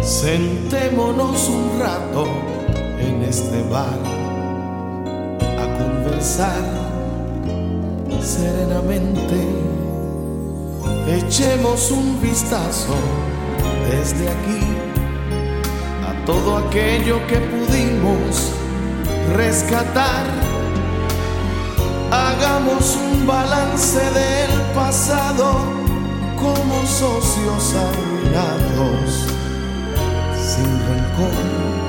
Sentémonos un rato en este bar a conversar serenamente. Echemos un vistazo desde aquí a todo aquello que pudimos rescatar. Hagamos un balance del pasado como socios arruinados, sin rencor.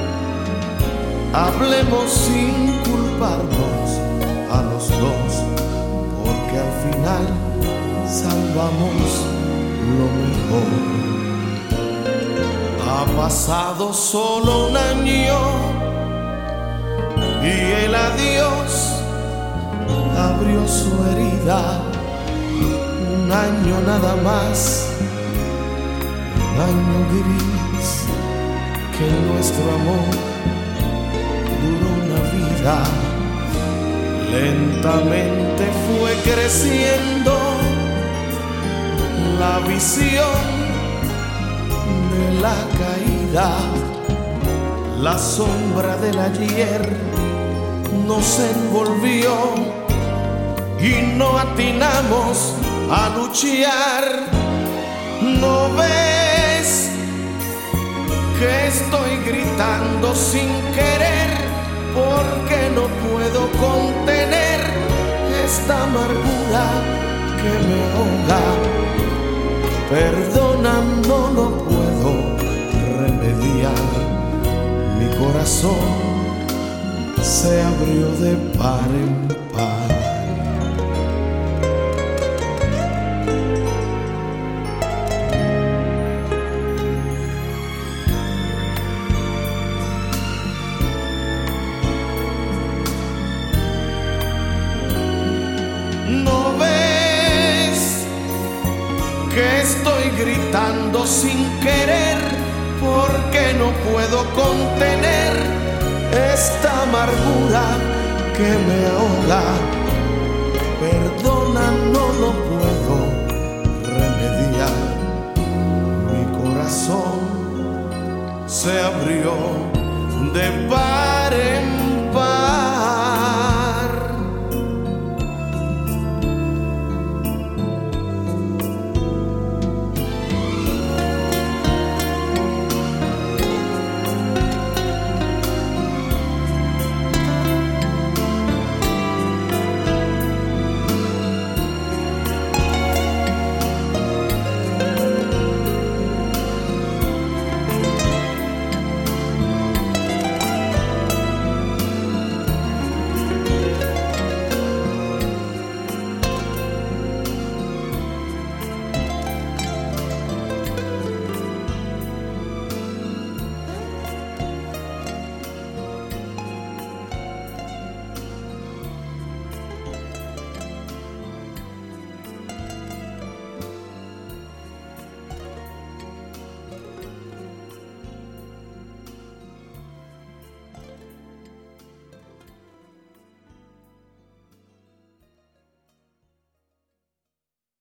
Hablemos sin culparnos a los dos, porque al final salvamos lo mejor. Ha pasado solo un año y el adiós abrió su herida. Un año nada más, un año gris, que nuestro amor duró una vida. Lentamente fue creciendo la visión de la caída. La sombra del ayer nos envolvió y no atinamos a luchar. ¿No ves que estoy gritando sin querer? Porque no puedo contener esta amargura que me ahoga. Perdona, no lo puedo remediar. Mi corazón se abrió de par en par. ¿No ves que estoy gritando sin querer? Porque no puedo contener esta amargura que me ahoga. Perdona, no